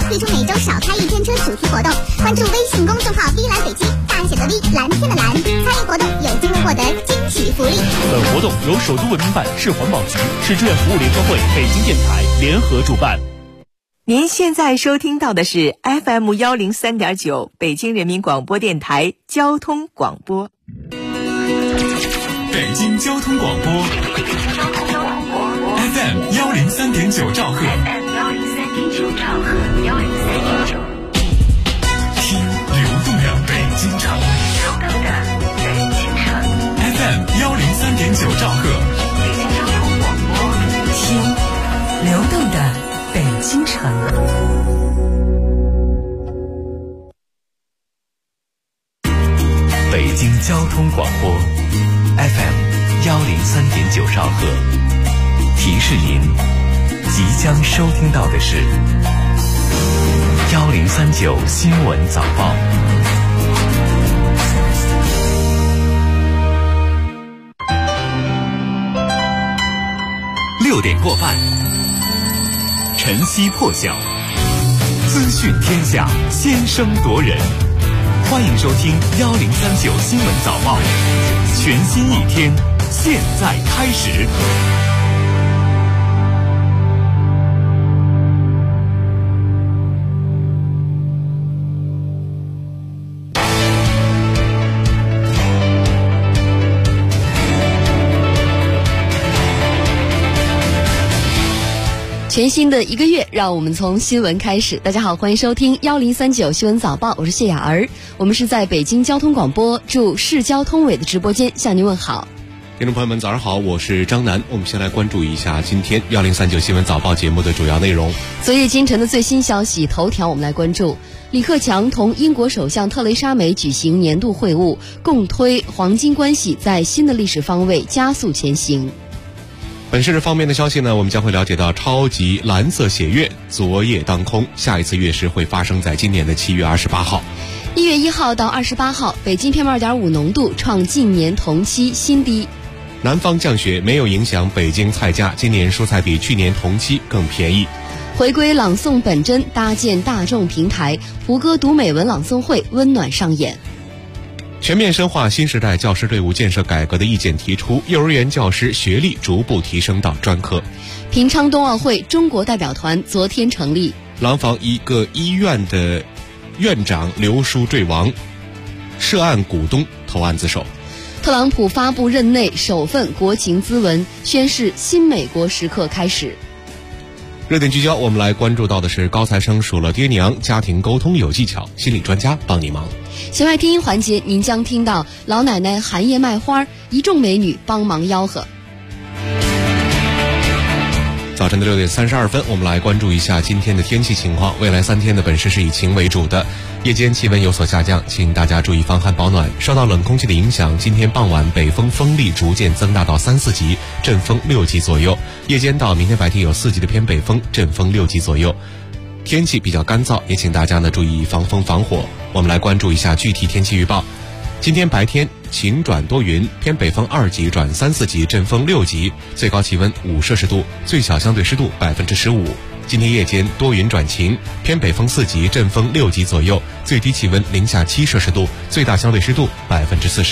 推出每周少开一天车主题活动，关注微信公众号 V 蓝北京，大写的 V， 蓝天的蓝，参与活动有机会获得惊喜福利。 本活动由首都文明办、市环保局、市志愿服务联合会、北京电台联合主办。 您现在收听到的是 FM 103.9北京人民广播电台交通广播。 北京交通广播 FM 103.9兆赫，听流动的北京城，FM 103.9兆赫， 听流动的北京城。 北京交通广播 FM 103.9兆赫，提示您即将收听到的是1039新闻早报。6点过半，晨曦破晓，资讯天下，先声夺人。欢迎收听1039新闻早报，全新一天，现在开始。 全新的一个月，让我们从新闻开始。大家好，欢迎收听1039新闻早报，我是谢雅儿。我们是在北京交通广播驻市交通委的直播间向您问好。 听众朋友们早上好，我是张楠。我们先来关注一下今天1039新闻早报节目的主要内容。 昨夜今晨的最新消息头条，我们来关注李克强同英国首相特蕾莎梅举行年度会晤，共推黄金关系在新的历史方位加速前行。 本市方面的消息呢，我们将会了解到超级蓝色血月昨夜当空，下一次月食会发生在今年的7月28号。 1月1号到28号，北京 PM2.5 浓度创近年同期新低。 南方降雪没有影响北京菜价，今年蔬菜比去年同期更便宜。 回归朗诵本真，搭建大众平台，胡歌读美文朗诵会温暖上演。 全面深化新时代教师队伍建设改革的意见提出，幼儿园教师学历逐步提升到专科。 平昌冬奥会中国代表团昨天成立。 廊坊一个医院的院长刘书坠亡，涉案股东投案自首。 特朗普发布任内首份国情咨文，宣示新美国时刻开始。 热点聚焦，我们来关注到的是高材生数落爹娘，家庭沟通有技巧，心理专家帮你忙。 弦外听音环节，您将听到老奶奶寒夜卖花，一众美女帮忙吆喝。 早晨的6点32分，我们来关注一下今天的天气情况。未来3天的本市是以晴为主的，夜间气温有所下降，请大家注意防寒保暖。受到冷空气的影响，今天傍晚北风风力逐渐增大到3、4级，阵风6级左右。夜间到明天白天有4级的偏北风，阵风6级左右。天气比较干燥，也请大家呢注意防风防火。我们来关注一下具体天气预报。今天白天晴转多云，偏北风2级转3、4级，阵风6级，最高气温5摄氏度，最小相对湿度15%。今天夜间多云转晴，偏北风4级，阵风6级左右，最低气温零下7摄氏度，最大相对湿度40%。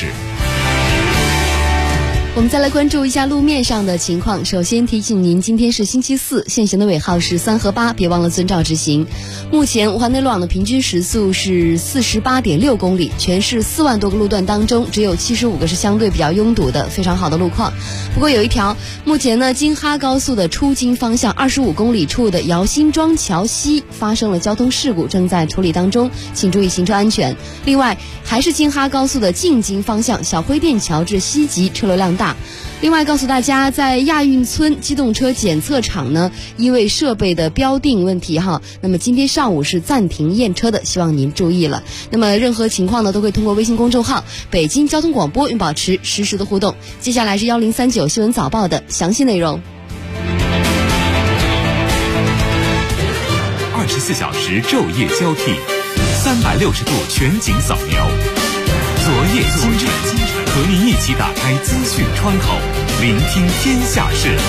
我们再来关注一下路面上的情况。首先提醒您，今天是星期四，限行的尾号是3和8，别忘了遵照执行。目前环内路网的平均时速是48.6公里，全市4万多个路段当中，只有75个是相对比较拥堵的，非常好的路况。不过有一条，目前呢，京哈高速的出京方向25公里处的姚辛庄桥西发生了交通事故，正在处理当中，请注意行车安全。另外，还是京哈高速的进京方向小灰店桥至西极车流量大。另外告诉大家，在亚运村机动车检测场呢，因为设备的标定问题那么今天上午是暂停验车的，希望您注意了。那么任何情况呢，都会通过微信公众号北京交通广播保持实时的互动。接下来是1039新闻早报的详细内容。 24小时昼夜交替，360度全景扫描，昨夜今晨，和您一起打开资讯窗口，聆听天下事。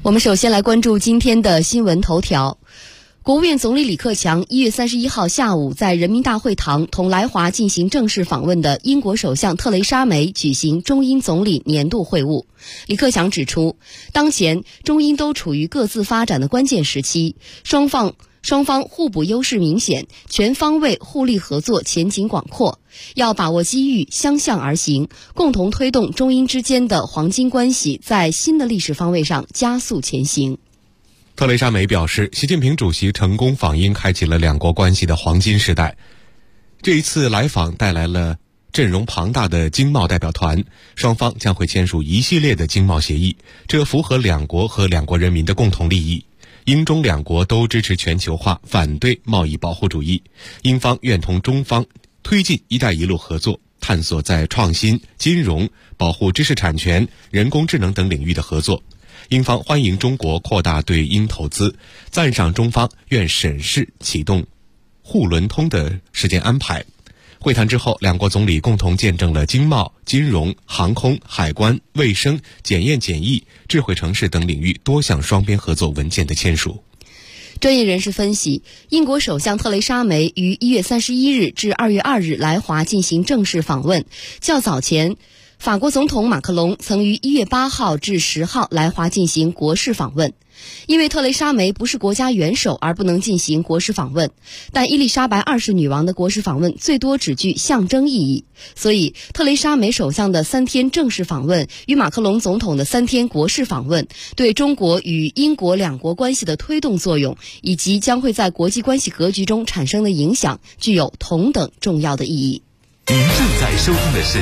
我们首先来关注今天的新闻头条。国务院总理李克强1月31号下午在人民大会堂同来华进行正式访问的英国首相特蕾莎梅举行中英总理年度会晤。李克强指出，当前中英都处于各自发展的关键时期，双方互补优势明显，全方位互利合作前景广阔，要把握机遇，相向而行，共同推动中英之间的黄金关系在新的历史方位上加速前行。 特蕾莎梅表示，习近平主席成功访英，开启了两国关系的黄金时代。这一次来访带来了阵容庞大的经贸代表团，双方将会签署一系列的经贸协议，这符合两国和两国人民的共同利益。英中两国都支持全球化，反对贸易保护主义。英方愿同中方推进“一带一路”合作，探索在创新、金融、保护知识产权、人工智能等领域的合作。英方欢迎中国扩大对英投资，赞赏中方愿审视启动沪伦通的时间安排。会谈之后，两国总理共同见证了经贸、金融、航空、海关、卫生、检验检疫、智慧城市等领域多项双边合作文件的签署。 专业人士分析，英国首相特蕾莎梅于1月31日至2月2日来华进行正式访问，较早前法国总统马克龙曾于1月8号至10号来华进行国事访问。因为特蕾莎梅不是国家元首而不能进行国事访问，但伊丽莎白2世女王的国事访问最多只具象征意义，所以特蕾莎梅首相的3天正式访问与马克龙总统的3天国事访问对中国与英国两国关系的推动作用，以及将会在国际关系格局中产生的影响，具有同等重要的意义。 您正在收听的是1039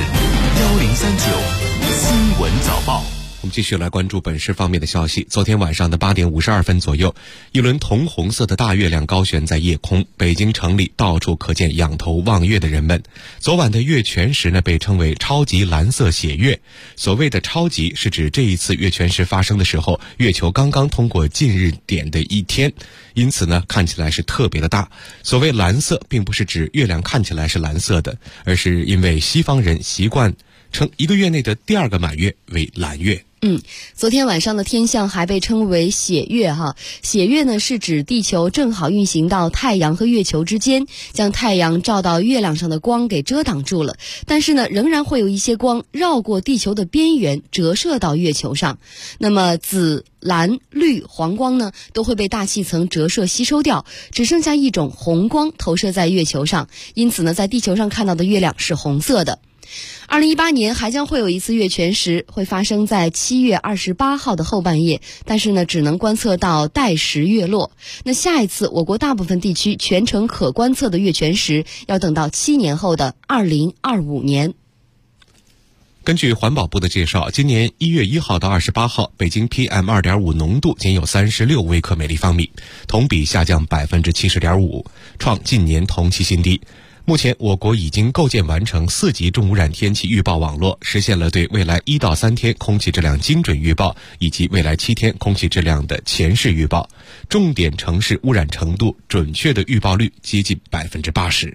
新闻早报。 我们继续来关注本市方面的消息。昨天晚上的8点52分左右，一轮铜红色的大月亮高悬在夜空，北京城里到处可见仰头望月的人们。昨晚的月全食呢，被称为超级蓝色血月。所谓的超级，是指这一次月全食发生的时候，月球刚刚通过近日点的一天，因此呢，看起来是特别的大。所谓蓝色，并不是指月亮看起来是蓝色的，而是因为西方人习惯称一个月内的第二个满月为蓝月。 昨天晚上的天象还被称为血月哈。血月呢，是指地球正好运行到太阳和月球之间，将太阳照到月亮上的光给遮挡住了，但是呢，仍然会有一些光绕过地球的边缘折射到月球上。那么紫、蓝、绿、黄光呢，都会被大气层折射吸收掉，只剩下一种红光投射在月球上，因此呢，在地球上看到的月亮是红色的。2018年还将会有一次月全食，会发生在7月28号的后半夜，但是呢，只能观测到带时月落。那下一次我国大部分地区全程可观测的月全食，要等到7年后的2025年。 根据环保部的介绍，今年1月1号到28号，北京 PM2.5 浓度仅有36微克每立方米，同比下降 70.5%， 创近年同期新低。目前我国已经构建完成4级重污染天气预报网络，实现了对未来1到3天空气质量精准预报以及未来7天空气质量的前视预报，重点城市污染程度准确的预报率接近 80%。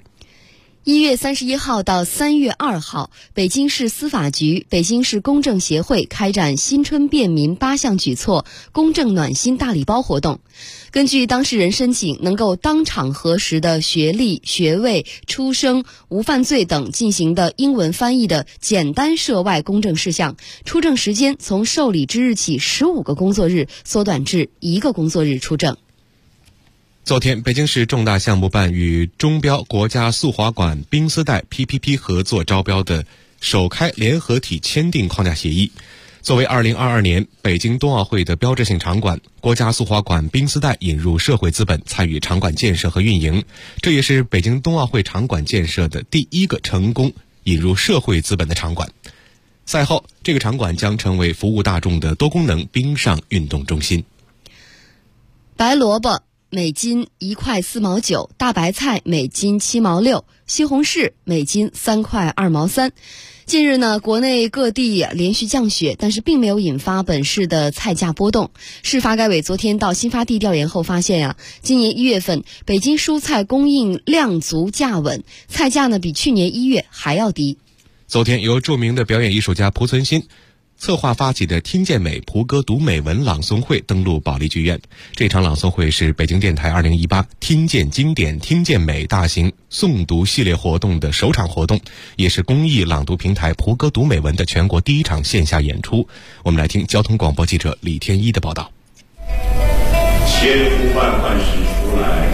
1月31号到3月2号，北京市司法局、北京市公证协会开展新春便民8项举措公证暖心大礼包活动。根据当事人申请，能够当场核实的学历、学位、出生、无犯罪等进行的英文翻译的简单涉外公证事项，出证时间从受理之日起15个工作日缩短至1个工作日出证。 昨天，北京市重大项目办与中标国家速滑馆冰丝带 PPP 合作招标的首开联合体签订框架协议。作为2022年北京冬奥会的标志性场馆，国家速滑馆冰丝带引入社会资本参与场馆建设和运营，这也是北京冬奥会场馆建设的第一个成功引入社会资本的场馆。赛后，这个场馆将成为服务大众的多功能冰上运动中心。 白萝卜每斤1块4毛9，大白菜每斤7毛6，西红柿每斤3块2毛3。近日呢，国内各地连续降雪，但是并没有引发本市的菜价波动。市发改委昨天到新发地调研后发现今年1月份北京蔬菜供应量足价稳，菜价呢比去年1月还要低。 昨天，由著名的表演艺术家濮存昕策划发起的听见美蒲歌读美文朗诵会登陆保利剧院。这场朗诵会是北京电台2018听见经典听见美大型诵读系列活动的首场活动，也是公益朗读平台蒲歌读美文的全国第一场线下演出。我们来听交通广播记者李天一的报道。 千呼万唤始出来，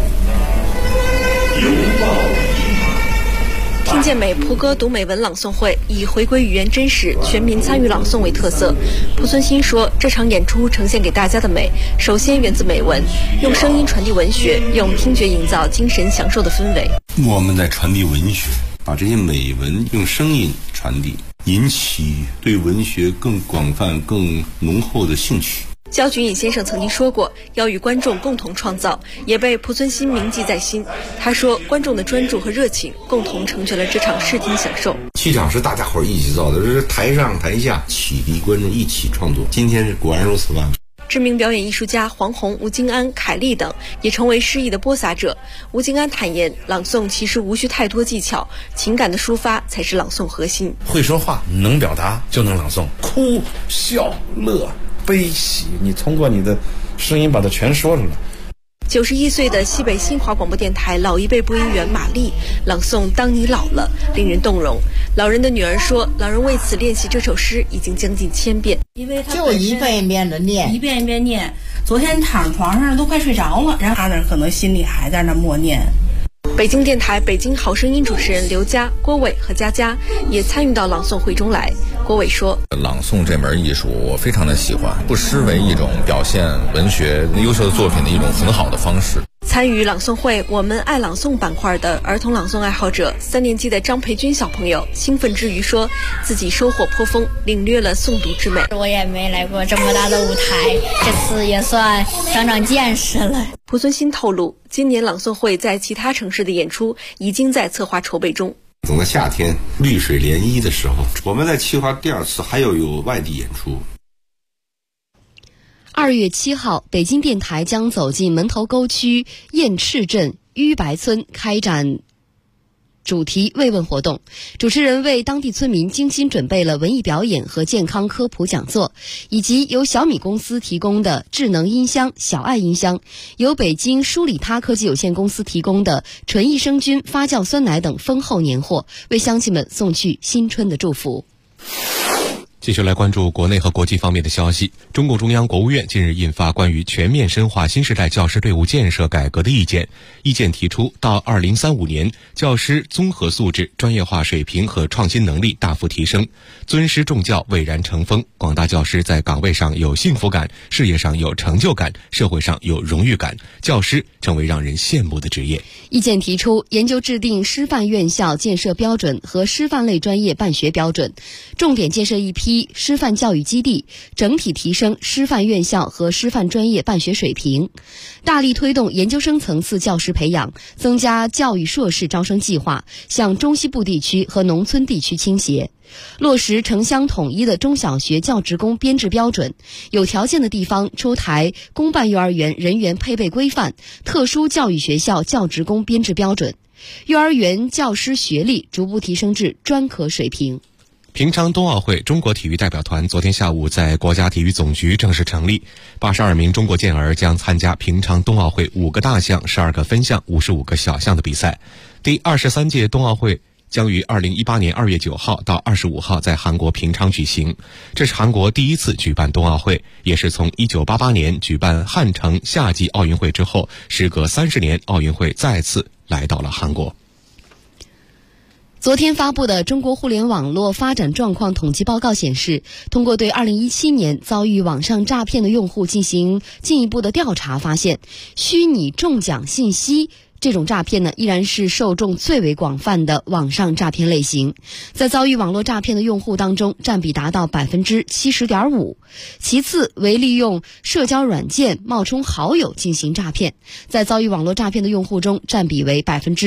拥抱听见美蒲歌读美文朗诵会以回归语言真实、全民参与朗诵为特色。蒲存昕说，这场演出呈现给大家的美，首先源自美文，用声音传递文学，用听觉营造精神享受的氛围。 我们在传递文学，把这些美文用声音传递，引起对文学更广泛、更浓厚的兴趣。 焦菊隐先生曾经说过，要与观众共同创造，也被蒲存昕铭记在心。他说，观众的专注和热情共同成全了这场视听享受。 气场是大家伙一起造的，这是台上台下启迪观众一起创作。今天是果然如此吧。 知名表演艺术家黄宏、吴京安、凯丽等也成为诗意的播撒者。吴京安坦言，朗诵其实无需太多技巧，情感的抒发才是朗诵核心。 会说话，能表达就能朗诵，哭、笑、乐、悲喜，你通过你的声音把它全说出来。 91岁的西北新华广播电台老一辈播音员马丽朗诵《当你老了》，令人动容。老人的女儿说，老人为此练习这首诗已经将近1000遍， 因为就一遍一遍的念，一遍一遍念。昨天躺床上都快睡着了，然后他那可能心里还在那默念。 北京电台北京好声音主持人刘佳、郭伟和佳佳也参与到朗诵会中来。郭伟说， 朗诵这门艺术我非常的喜欢，不失为一种表现文学优秀的作品的一种很好的方式。 参与朗诵会我们爱朗诵板块的儿童朗诵爱好者3年级的张培军小朋友兴奋之余说，自己收获颇丰，领略了诵读之美。 我也没来过这么大的舞台，这次也算长长见识了。 蒲存昕透露，今年朗诵会在其他城市的演出已经在策划筹备中。 等到夏天绿水涟漪的时候，我们在计划第2次还有外地演出。 2月7号，北京电台将走进门头沟区雁翅镇纡白村，开展主题慰问活动。主持人为当地村民精心准备了文艺表演和健康科普讲座，以及由小米公司提供的智能音箱小爱音箱，由北京舒里他科技有限公司提供的纯益生菌发酵酸奶等丰厚年货，为乡亲们送去新春的祝福。 继续来关注国内和国际方面的消息。中共中央国务院近日印发关于全面深化新时代教师队伍建设改革的意见。意见提出，到2035年，教师综合素质、专业化水平和创新能力大幅提升，尊师重教蔚然成风，广大教师在岗位上有幸福感，事业上有成就感，社会上有荣誉感，教师成为让人羡慕的职业。 意见提出，研究制定师范院校建设标准和师范类专业办学标准，重点建设一批师范教育基地，整体提升师范院校和师范专业办学水平，大力推动研究生层次教师培养，增加教育硕士招生计划，向中西部地区和农村地区倾斜，落实城乡统一的中小学教职工编制标准，有条件的地方出台公办幼儿园人员配备规范、特殊教育学校教职工编制标准，幼儿园教师学历逐步提升至专科水平。 平昌冬奥会中国体育代表团昨天下午在国家体育总局正式成立，82名中国健儿将参加平昌冬奥会5个大项、12个分项、55个小项的比赛。第23届冬奥会将于2018年2月9号到25号在韩国平昌举行，这是韩国第一次举办冬奥会，也是从1988年举办汉城夏季奥运会之后，时隔30年，奥运会再次来到了韩国。 昨天发布的中国互联网络发展状况统计报告显示，通过对2017年遭遇网上诈骗的用户进行进一步的调查，发现虚拟中奖信息这种诈骗呢，依然是受众最为广泛的网上诈骗类型。在遭遇网络诈骗的用户当中，占比达到 70.5%。其次为利用社交软件冒充好友进行诈骗，在遭遇网络诈骗的用户中，占比为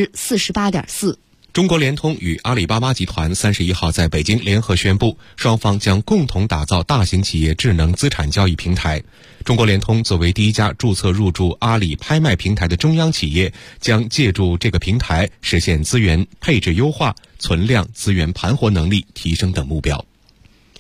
48.4%。 中国联通与阿里巴巴集团31号在北京联合宣布，双方将共同打造大型企业智能资产交易平台。中国联通作为第一家注册入驻阿里拍卖平台的中央企业，将借助这个平台实现资源配置优化、存量资源盘活能力提升等目标。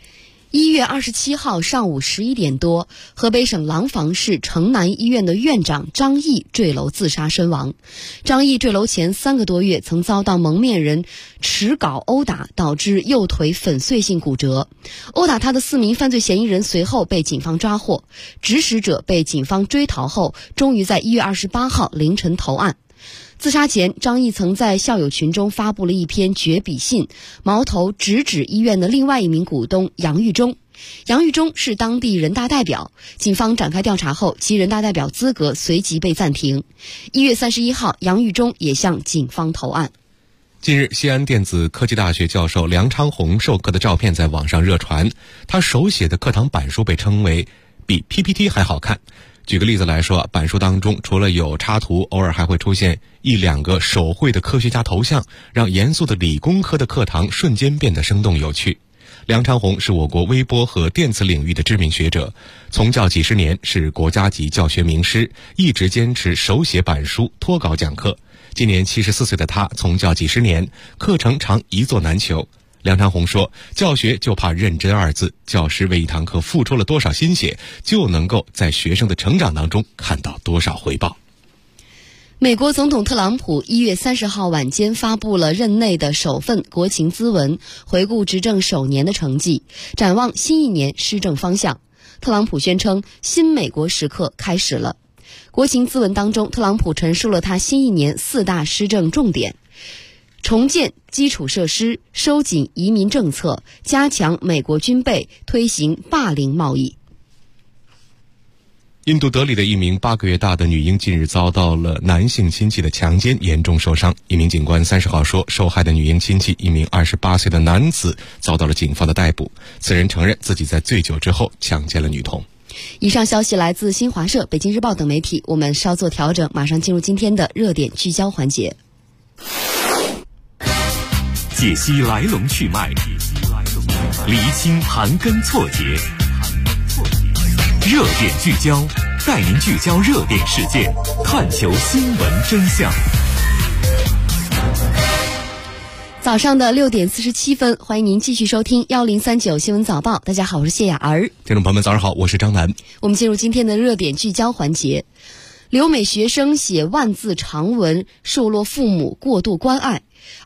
1月27号上午11点多，河北省廊坊市城南医院的院长张毅坠楼自杀身亡。张毅坠楼前3个多月曾遭到蒙面人持镐殴打，导致右腿粉碎性骨折。殴打他的4名犯罪嫌疑人随后被警方抓获，指使者被警方追逃后，终于在1月28号凌晨投案。自杀前，张毅曾在校友群中发布了一篇绝笔信，矛头直指医院的另外一名股东杨玉忠。杨玉忠是当地人大代表，警方展开调查后，其人大代表资格随即被暂停。1月31号，杨玉忠也向警方投案。 近日，西安电子科技大学教授梁昌宏授课的照片在网上热传，他手写的课堂板书被称为比 PPT 还好看。举个例子来说，板书当中除了有插图，偶尔还会出现1-2个手绘的科学家头像，让严肃的理工科的课堂瞬间变得生动有趣。梁昌宏是我国微波和电磁领域的知名学者，从教几十年，是国家级教学名师，一直坚持手写板书脱稿讲课。今年74岁的他从教几十年，课程常一座难求。梁昌宏说，教学就怕认真2字，教师为一堂课付出了多少心血，就能够在学生的成长当中看到多少回报。 美国总统特朗普1月30号晚间发布了任内的首份国情咨文，回顾执政首年的成绩，展望新一年施政方向。特朗普宣称，新美国时刻开始了。国情咨文当中，特朗普陈述了他新一年4大施政重点：重建基础设施，收紧移民政策，加强美国军备，推行霸凌贸易。 印度德里的一名8个月大的女婴近日遭到了男性亲戚的强奸，严重受伤。一名警官30号说，受害的女婴亲戚一名28岁的男子遭到了警方的逮捕，此人承认自己在醉酒之后强奸了女童。 以上消息来自新华社、北京日报等媒体，我们稍作调整，马上进入今天的热点聚焦环节。 解析来龙去脉，厘清盘根错节，热点聚焦，带您聚焦热点事件，探求新闻真相。 早上的6点47分，欢迎您继续收听1039新闻早报。大家好，我是谢雅儿。 听众朋友们，早上好，我是张楠。 我们进入今天的热点聚焦环节。留美学生写万字长文，数落父母过度关爱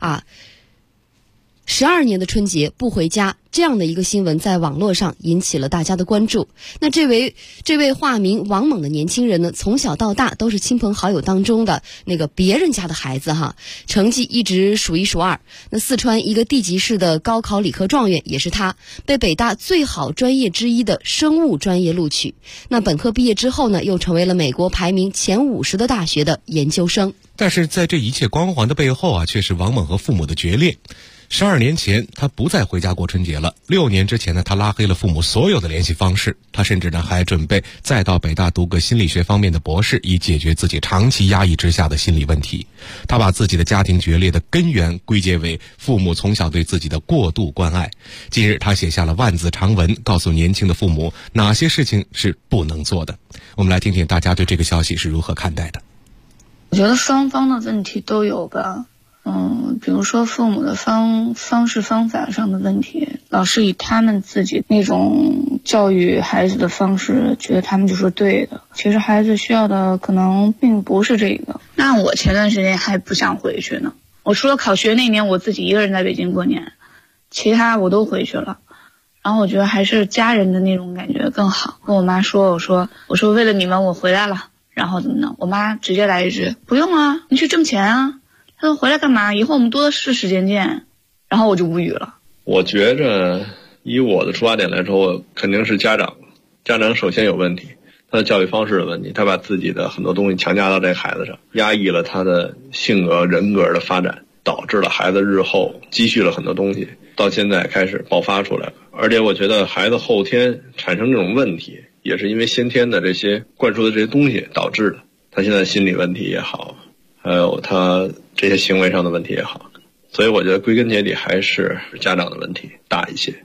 12年的春节不回家，这样的一个新闻在网络上引起了大家的关注。那这位化名王猛的年轻人呢，从小到大都是亲朋好友当中的那个别人家的孩子哈，成绩一直数1数2。那四川一个地级市的高考理科状元也是他，被北大最好专业之一的生物专业录取。那本科毕业之后呢，又成为了美国排名前50的大学的研究生。 但是在这一切光环的背后却是王猛和父母的决裂。12年前，他不再回家过春节了。6年之前呢，他拉黑了父母所有的联系方式。他甚至呢还准备再到北大读个心理学方面的博士，以解决自己长期压抑之下的心理问题。他把自己的家庭决裂的根源归结为父母从小对自己的过度关爱。近日，他写下了万字长文，告诉年轻的父母哪些事情是不能做的。我们来听听大家对这个消息是如何看待的。 我觉得双方的问题都有吧。比如说父母的方式方法上的问题，老师以他们自己那种教育孩子的方式，觉得他们就是对的。其实孩子需要的可能并不是这个。那我前段时间还不想回去呢。我除了考学那年我自己一个人在北京过年，其他我都回去了。然后我觉得还是家人的那种感觉更好。跟我妈说，我说为了你们我回来了，然后怎么呢？我妈直接来一句，不用啊，你去挣钱啊。他说回来干嘛？以后我们多的是时间见。然后我就无语了。 我觉着以我的出发点来说，我肯定是家长首先有问题，他的教育方式的问题，他把自己的很多东西强加到这个孩子上，压抑了他的性格人格的发展，导致了孩子日后积蓄了很多东西，到现在开始爆发出来了。而且我觉得孩子后天产生这种问题，也是因为先天的这些灌输的这些东西导致的。他现在心理问题也好，还有他这些行为上的问题也好，所以我觉得归根结底还是家长的问题大一些。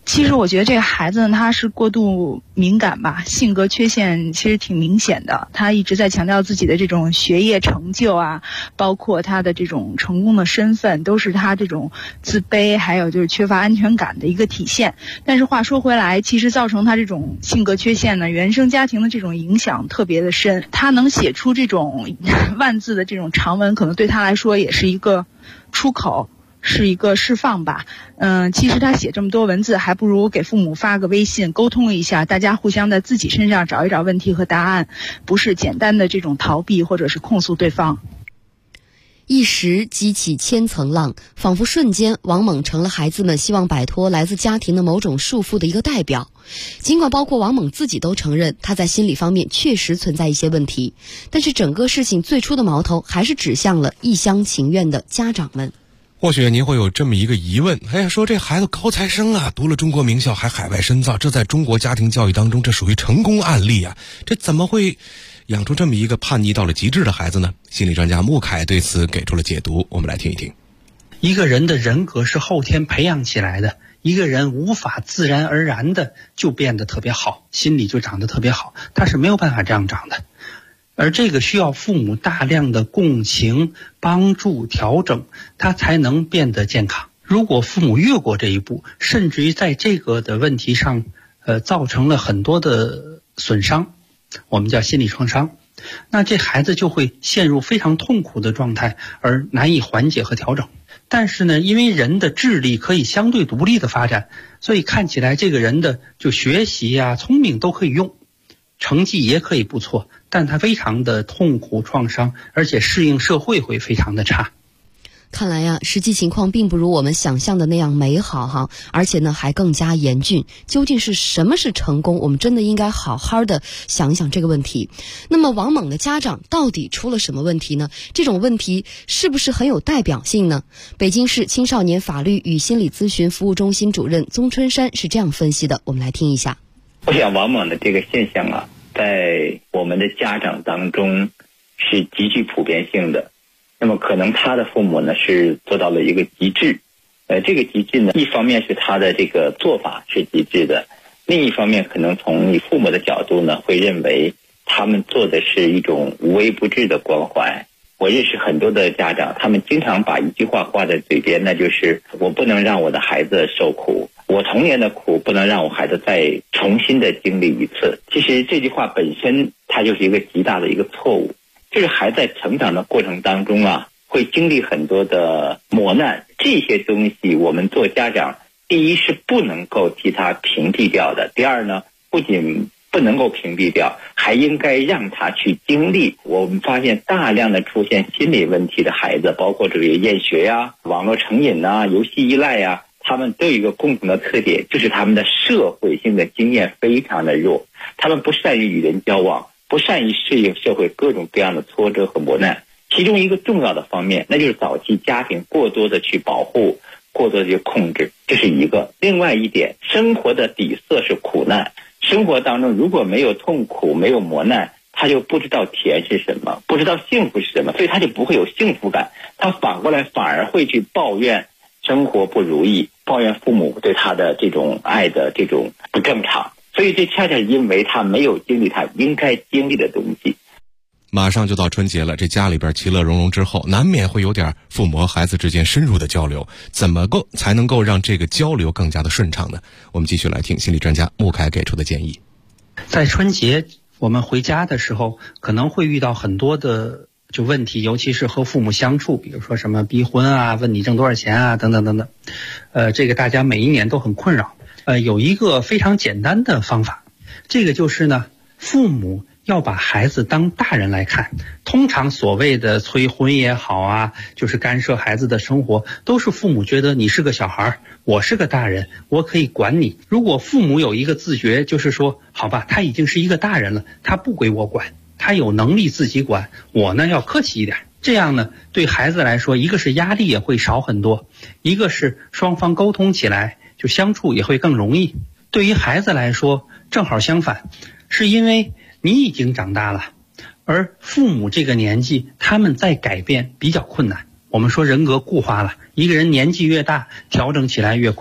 其实我觉得这个孩子呢，他是过度敏感吧，性格缺陷其实挺明显的。他一直在强调自己的这种学业成就啊，包括他的这种成功的身份，都是他这种自卑还有就是缺乏安全感的一个体现。但是话说回来，其实造成他这种性格缺陷呢，原生家庭的这种影响特别的深。他能写出这种万字的这种长文，可能对他来说也是一个出口，是一个释放吧。其实他写这么多文字，还不如给父母发个微信沟通一下，大家互相在自己身上找一找问题和答案，不是简单的这种逃避或者是控诉对方。 一时激起千层浪，仿佛瞬间王猛成了孩子们希望摆脱来自家庭的某种束缚的一个代表。尽管包括王猛自己都承认他在心理方面确实存在一些问题，但是整个事情最初的矛头还是指向了一厢情愿的家长们。 或许您会有这么一个疑问，说这孩子高材生啊，读了中国名校还海外深造，这在中国家庭教育当中这属于成功案例啊，这怎么会养出这么一个叛逆到了极致的孩子呢？心理专家穆凯对此给出了解读，我们来听一听。 一个人的人格是后天培养起来的，一个人无法自然而然的就变得特别好，心理就长得特别好，他是没有办法这样长的。而这个需要父母大量的共情、帮助、调整，他才能变得健康。如果父母越过这一步，甚至于在这个的问题上，造成了很多的损伤，我们叫心理创伤，那这孩子就会陷入非常痛苦的状态，而难以缓解和调整。但是呢，因为人的智力可以相对独立的发展，所以看起来这个人的就学习啊、聪明都可以用，成绩也可以不错，但他非常的痛苦创伤，而且适应社会会非常的差。 看来呀，实际情况并不如我们想象的那样美好哈，而且呢还更加严峻。究竟是什么是成功？我们真的应该好好的想一想这个问题。那么王猛的家长到底出了什么问题呢？这种问题是不是很有代表性呢？北京市青少年法律与心理咨询服务中心主任宗春山是这样分析的，我们来听一下。 我想王猛的这个现象啊，在我们的家长当中是极具普遍性的。那么可能他的父母呢是做到了一个极致，这个极致呢，一方面是他的这个做法是极致的，另一方面可能从你父母的角度呢，会认为他们做的是一种无微不至的关怀。我认识很多的家长，他们经常把一句话挂在嘴边，那就是我不能让我的孩子受苦，我童年的苦不能让我孩子再重新的经历一次。其实这句话本身它就是一个极大的一个错误。就是孩子在成长的过程当中啊，会经历很多的磨难，这些东西我们做家长，第一是不能够替他屏蔽掉的，第二呢，不仅不能够屏蔽掉，还应该让他去经历。我们发现大量的出现心理问题的孩子，包括这个厌学呀、网络成瘾啊、游戏依赖呀，他们都有一个共同的特点，就是他们的社会性的经验非常的弱，他们不善于与人交往，不善于适应社会各种各样的挫折和磨难。其中一个重要的方面，那就是早期家庭过多的去保护，过多的去控制，这是一个。另外一点，生活的底色是苦难，生活当中如果没有痛苦，没有磨难，他就不知道甜是什么，不知道幸福是什么，所以他就不会有幸福感，他反过来反而会去抱怨生活不如意，抱怨父母对他的这种爱的这种不正常。所以这恰恰是因为他没有经历他应该经历的东西。 马上就到春节了，这家里边其乐融融之后，难免会有点父母和孩子之间深入的交流，怎么才能够让这个交流更加的顺畅呢？我们继续来听心理专家穆凯给出的建议。 在春节我们回家的时候，可能会遇到很多的问题，尤其是和父母相处，比如说什么逼婚啊，问你挣多少钱啊，等等等等。这个大家每一年都很困扰。有一个非常简单的方法，这个就是呢，父母要把孩子当大人来看。通常所谓的催婚也好啊，就是干涉孩子的生活，都是父母觉得你是个小孩，我是个大人，我可以管你。如果父母有一个自觉，就是说好吧，他已经是一个大人了，他不归我管，他有能力自己管，我呢要客气一点。这样呢，对孩子来说，一个是压力也会少很多，一个是双方沟通起来就相处也会更容易。对于孩子来说正好相反，是因为你已经长大了，而父母这个年纪他们在改变比较困难。我们说人格固化了，一个人年纪越大调整起来越困难。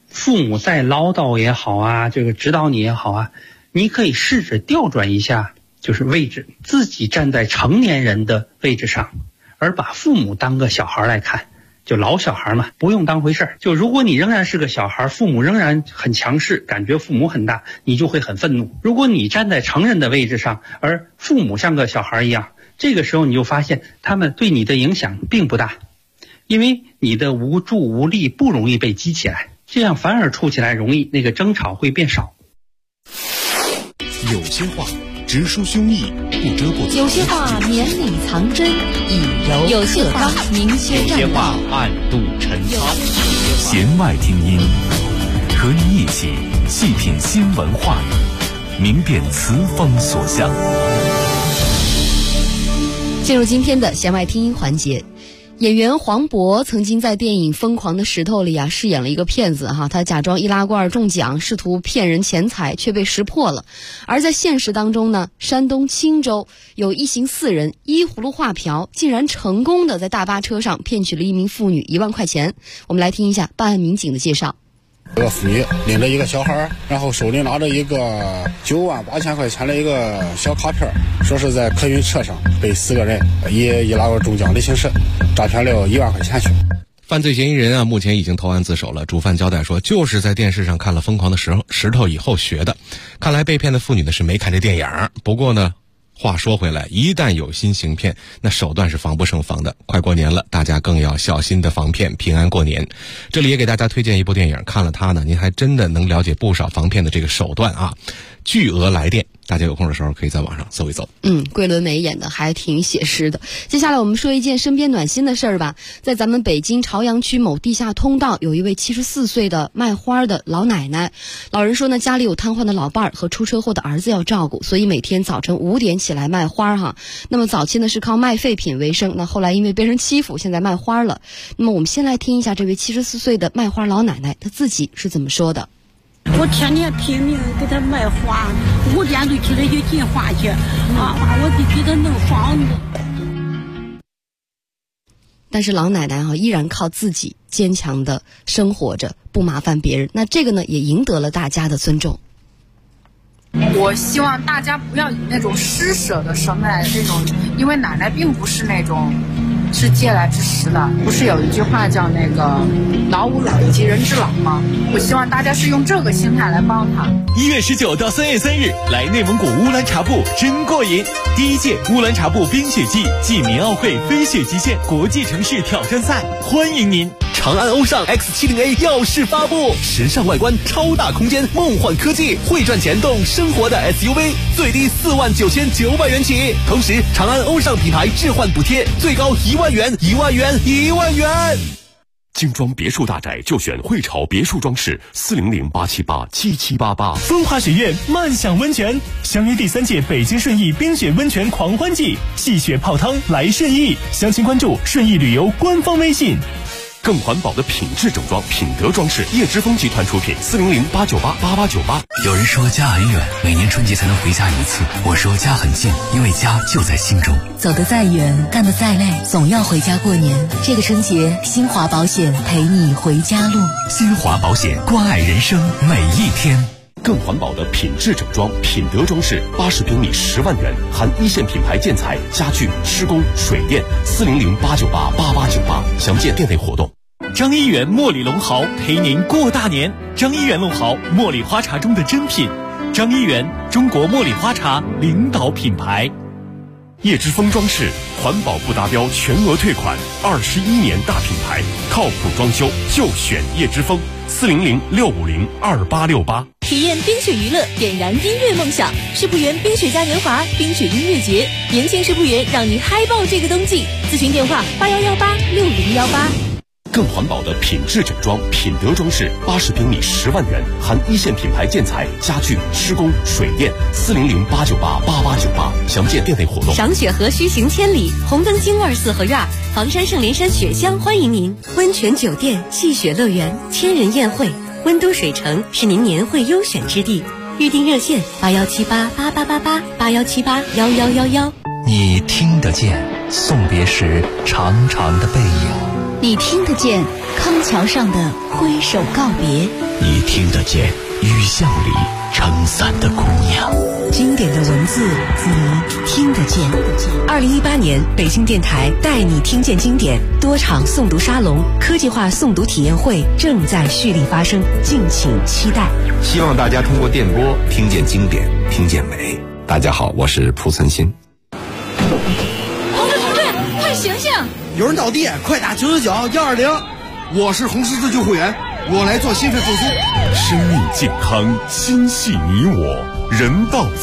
父母再唠叨也好啊，这个指导你也好啊，你可以试着调转一下就是位置，自己站在成年人的位置上，而把父母当个小孩来看。就老小孩嘛，不用当回事儿。就如果你仍然是个小孩，父母仍然很强势，感觉父母很大，你就会很愤怒。如果你站在成人的位置上，而父母像个小孩一样，这个时候你就发现他们对你的影响并不大，因为你的无助无力不容易被激起来，这样反而处起来容易，那个争吵会变少。 有些话直抒胸臆，不遮不有些话绵里藏针，以柔有些话明确有些话暗度陈仓。 弦外听音，和你一起细品新闻话语，明辨词风所向。 进入今天的弦外听音环节。演员黄渤曾经在电影《疯狂的石头》里饰演了一个骗子他假装易拉罐中奖，试图骗人钱财，却被识破了。而在现实当中呢，山东青州有一行4人依葫芦画瓢，竟然成功的在大巴车上骗取了一名妇女1万块钱。我们来听一下办案民警的介绍。 这个妇女领着一个小孩，然后手里拿着一个9万8千块钱的一个小卡片，说是在客运车上被4个人以易拉罐中奖的形式诈骗了1万块钱去。 犯罪嫌疑人目前已经投案自首了。主犯交代说，就是在电视上看了《疯狂的石头》以后学的。看来被骗的妇女呢是没看这电影。不过呢，话说回来，一旦有心行骗，那手段是防不胜防的。快过年了，大家更要小心的防骗，平安过年。这里也给大家推荐一部电影，看了它呢，您还真的能了解不少防骗的这个手段巨额来电，大家有空的时候可以在网上搜一搜。 桂纶镁演的还挺写实的。接下来我们说一件身边暖心的事儿吧。在咱们北京朝阳区某地下通道，有一位74岁的卖花的老奶奶。老人说呢，家里有瘫痪的老伴儿和出车祸的儿子要照顾，所以每天早晨5点起来卖花那么早期呢是靠卖废品为生，那后来因为被人欺负，现在卖花了。那么我们先来听一下这位74岁的卖花老奶奶，她自己是怎么说的。 我天天拼命给他卖花，5点就起来就进花去我得给他弄房子。 但是老奶奶依然靠自己坚强的生活着，不麻烦别人。那这个呢也赢得了大家的尊重。 我希望大家不要以那种施舍的生来这种，因为奶奶并不是那种是借来之食的。不是有一句话叫那个老吾老以及人之老吗？我希望大家是用这个心态来帮他。 1月19到3月3日，来内蒙古乌兰察布真过瘾！第1届乌兰察布冰雪季暨民奥会飞雪极限国际城市挑战赛，欢迎您！长安欧尚 X70A 耀世发布，时尚外观，超大空间，梦幻科技，会赚钱动生活的 SUV， 最低49900元起。同时，长安欧尚品牌置换补贴最高1万元，1万元，1万元。 精装别墅大宅就选汇潮别墅装饰，400-878-7788。 风华学院慢享温泉，相约第3届北京顺义冰雪温泉狂欢季，戏雪泡汤来顺义。详情关注顺义旅游官方微信。 更环保的品质整装，品德装饰，叶之峰集团出品，400-898-8898。 有人说家很远，每年春节才能回家1次。我说家很近，因为家就在心中。 走得再远，干得再累，总要回家过年。这个春节，新华保险陪你回家路。 新华保险，关爱人生每一天。 更环保的品质整装，品德装饰，80平米10万元，含1线品牌建材、家具、施工、水电，400-898-8898。详见店内活动。 张一元茉莉龙豪陪您过大年。张一元龙豪，茉莉花茶中的珍品。张一元，中国茉莉花茶领导品牌。 叶之峰装饰，环保不达标全额退款，21年大品牌，靠谱装修就选叶之峰，400-650-2868。 体验冰雪娱乐，点燃音乐梦想。世博园冰雪嘉年华冰雪音乐节，年轻世博园让你嗨爆这个冬季。咨询电话81186018。 更环保的品质整装，品德装饰，80平米10万元，含1线品牌建材、家具、施工、水电，400-898-8898。详见店内活动。 赏雪何须行千里，红灯京味四合院，房山圣莲山雪乡欢迎您。温泉酒店、戏雪乐园、千人宴会，温都水城是您年会优选之地。预订热线81788888，81781111。 你听得见送别时长长的背影。 你听得见康桥上的挥手告别， 你听得见雨巷里撑伞的姑娘。 经典的文字，你听得见。2018年，北京电台带你听见经典多场诵读沙龙、科技化诵读体验会正在蓄力发生，敬请期待。 希望大家通过电波听见经典，听见美。大家好，我是蒲存昕。 同志，快醒醒！ 有人倒地，快打999-120。我是红十字救护员，我来做心肺复苏。 生命健康，心系你我，人道